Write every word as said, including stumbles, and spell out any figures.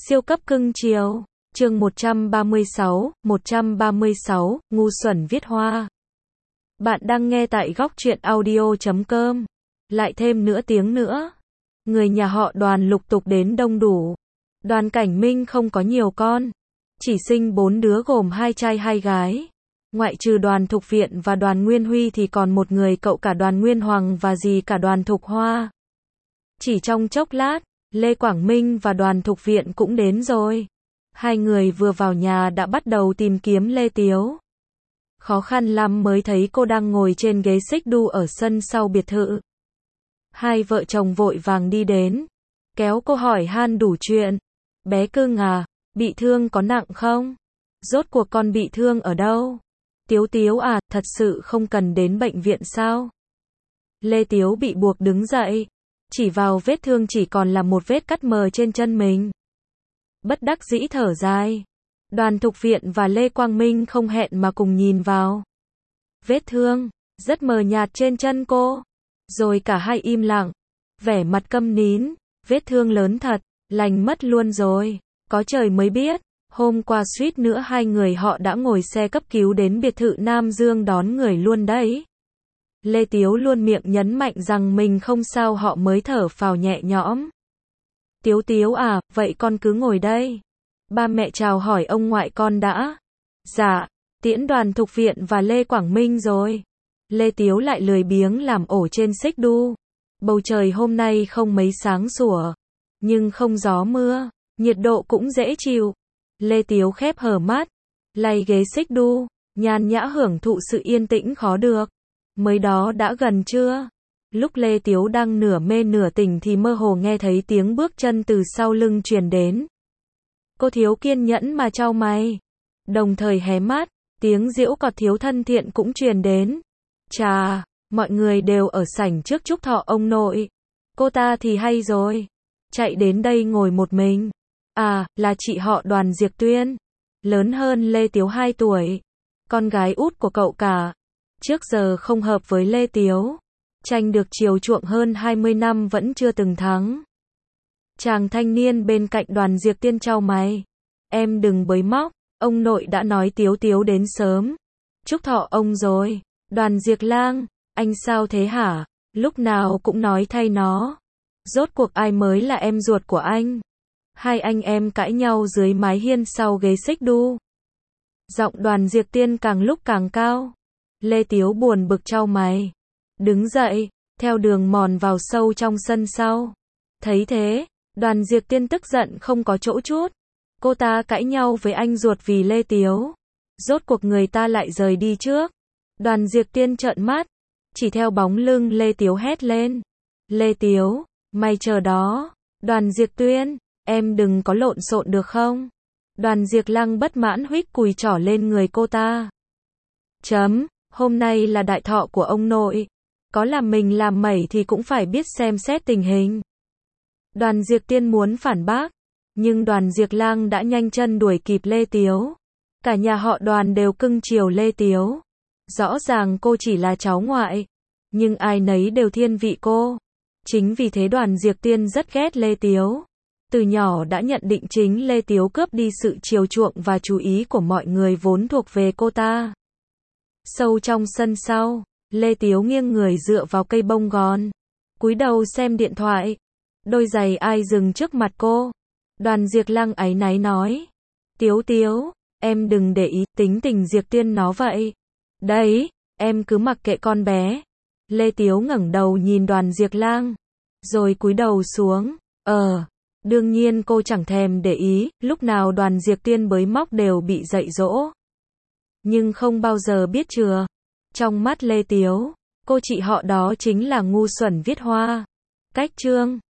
Siêu cấp cưng chiều. Chương một trăm ba mươi sáu, một trăm ba mươi sáu, ngu xuẩn viết hoa. Bạn đang nghe tại góc truyện audio chấm com. Lại thêm nửa tiếng nữa. Người nhà họ Đoàn lục tục đến đông đủ. Đoàn Cảnh Minh không có nhiều con. Chỉ sinh bốn đứa gồm hai trai hai gái. Ngoại trừ Đoàn Thục Viện và Đoàn Nguyên Huy thì còn một người cậu cả Đoàn Nguyên Hoàng và dì cả Đoàn Thục Hoa. Chỉ trong chốc lát, Lê Quảng Minh và Đoàn Thục Viện cũng đến rồi. Hai người vừa vào nhà đã bắt đầu tìm kiếm Lê Tiếu. Khó khăn lắm mới thấy cô đang ngồi trên ghế xích đu ở sân sau biệt thự. Hai vợ chồng vội vàng đi đến, kéo cô hỏi han đủ chuyện. Bé cưng à, bị thương có nặng không? Rốt cuộc con bị thương ở đâu? Tiếu Tiếu à, thật sự không cần đến bệnh viện sao? Lê Tiếu bị buộc đứng dậy, chỉ vào vết thương chỉ còn là một vết cắt mờ trên chân mình. Bất đắc dĩ thở dài. Đoàn Thục Viện và Lê Quang Minh không hẹn mà cùng nhìn vào vết thương rất mờ nhạt trên chân cô. Rồi cả hai im lặng, vẻ mặt câm nín. Vết thương lớn thật, lành mất luôn rồi. Có trời mới biết, hôm qua suýt nữa hai người họ đã ngồi xe cấp cứu đến biệt thự Nam Dương đón người luôn đấy. Lê Tiếu luôn miệng nhấn mạnh rằng mình không sao họ mới thở phào nhẹ nhõm. Tiếu Tiếu à, vậy con cứ ngồi đây. Ba mẹ chào hỏi ông ngoại con đã. Dạ, tiễn Đoàn Thục Viện và Lê Quảng Minh rồi. Lê Tiếu lại lười biếng làm ổ trên xích đu. Bầu trời hôm nay không mấy sáng sủa, nhưng không gió mưa, nhiệt độ cũng dễ chịu. Lê Tiếu khép hờ mắt, lay ghế xích đu, nhàn nhã hưởng thụ sự yên tĩnh khó được. Mới đó đã gần trưa. Lúc Lê Tiếu đang nửa mê nửa tỉnh thì mơ hồ nghe thấy tiếng bước chân từ sau lưng truyền đến. Cô thiếu kiên nhẫn mà chau mày, đồng thời hé mắt, tiếng giễu cọt thiếu thân thiện cũng truyền đến. Chà, mọi người đều ở sảnh trước chúc thọ ông nội. Cô ta thì hay rồi, chạy đến đây ngồi một mình. À, là chị họ Đoàn Diệp Tuyên, lớn hơn Lê Tiếu hai tuổi, con gái út của cậu cả. Trước giờ không hợp với Lê Tiếu, tranh được chiều chuộng hơn hai mươi năm vẫn chưa từng thắng. Chàng thanh niên bên cạnh Đoàn Diệp Tiên chau mày. Em đừng bới móc, ông nội đã nói Tiếu Tiếu đến sớm. Chúc thọ ông rồi. Đoàn Diệp Lang, anh sao thế hả? Lúc nào cũng nói thay nó. Rốt cuộc ai mới là em ruột của anh? Hai anh em cãi nhau dưới mái hiên sau ghế xích đu. Giọng Đoàn Diệp Tiên càng lúc càng cao. Lê Tiếu buồn bực chau mày, đứng dậy, theo đường mòn vào sâu trong sân sau. Thấy thế, Đoàn Diệp Tiên tức giận không có chỗ chút. Cô ta cãi nhau với anh ruột vì Lê Tiếu. Rốt cuộc người ta lại rời đi trước. Đoàn Diệp Tiên trợn mắt, chỉ theo bóng lưng Lê Tiếu hét lên. Lê Tiếu, mày chờ đó. Đoàn Diệp Tuyên, em đừng có lộn xộn được không? Đoàn Diệp Lăng bất mãn huých cùi trỏ lên người cô ta. Chấm, hôm nay là đại thọ của ông nội. Có làm mình làm mẩy thì cũng phải biết xem xét tình hình. Đoàn Diệp Tiên muốn phản bác, nhưng Đoàn Diệp Lang đã nhanh chân đuổi kịp Lê Tiếu. Cả nhà họ Đoàn đều cưng chiều Lê Tiếu. Rõ ràng cô chỉ là cháu ngoại, nhưng ai nấy đều thiên vị cô. Chính vì thế Đoàn Diệp Tiên rất ghét Lê Tiếu. Từ nhỏ đã nhận định chính Lê Tiếu cướp đi sự chiều chuộng và chú ý của mọi người vốn thuộc về cô ta. Sâu trong sân sau, Lê Tiếu nghiêng người dựa vào cây bông gòn, cúi đầu xem điện thoại. Đôi giày ai dừng trước mặt cô. Đoàn Diệp Lăng áy náy nói. Tiếu Tiếu, em đừng để ý, tính tình Diệp Tiên nó vậy. Đấy, em cứ mặc kệ con bé. Lê Tiếu ngẩng đầu nhìn Đoàn Diệp Lang, rồi cúi đầu xuống. Ờ, đương nhiên cô chẳng thèm để ý, lúc nào Đoàn Diệp Tiên bới móc đều bị dạy dỗ. Nhưng không bao giờ biết chừa. Trong mắt Lê Tiếu, cô chị họ đó chính là ngu xuẩn viết hoa. Cách chương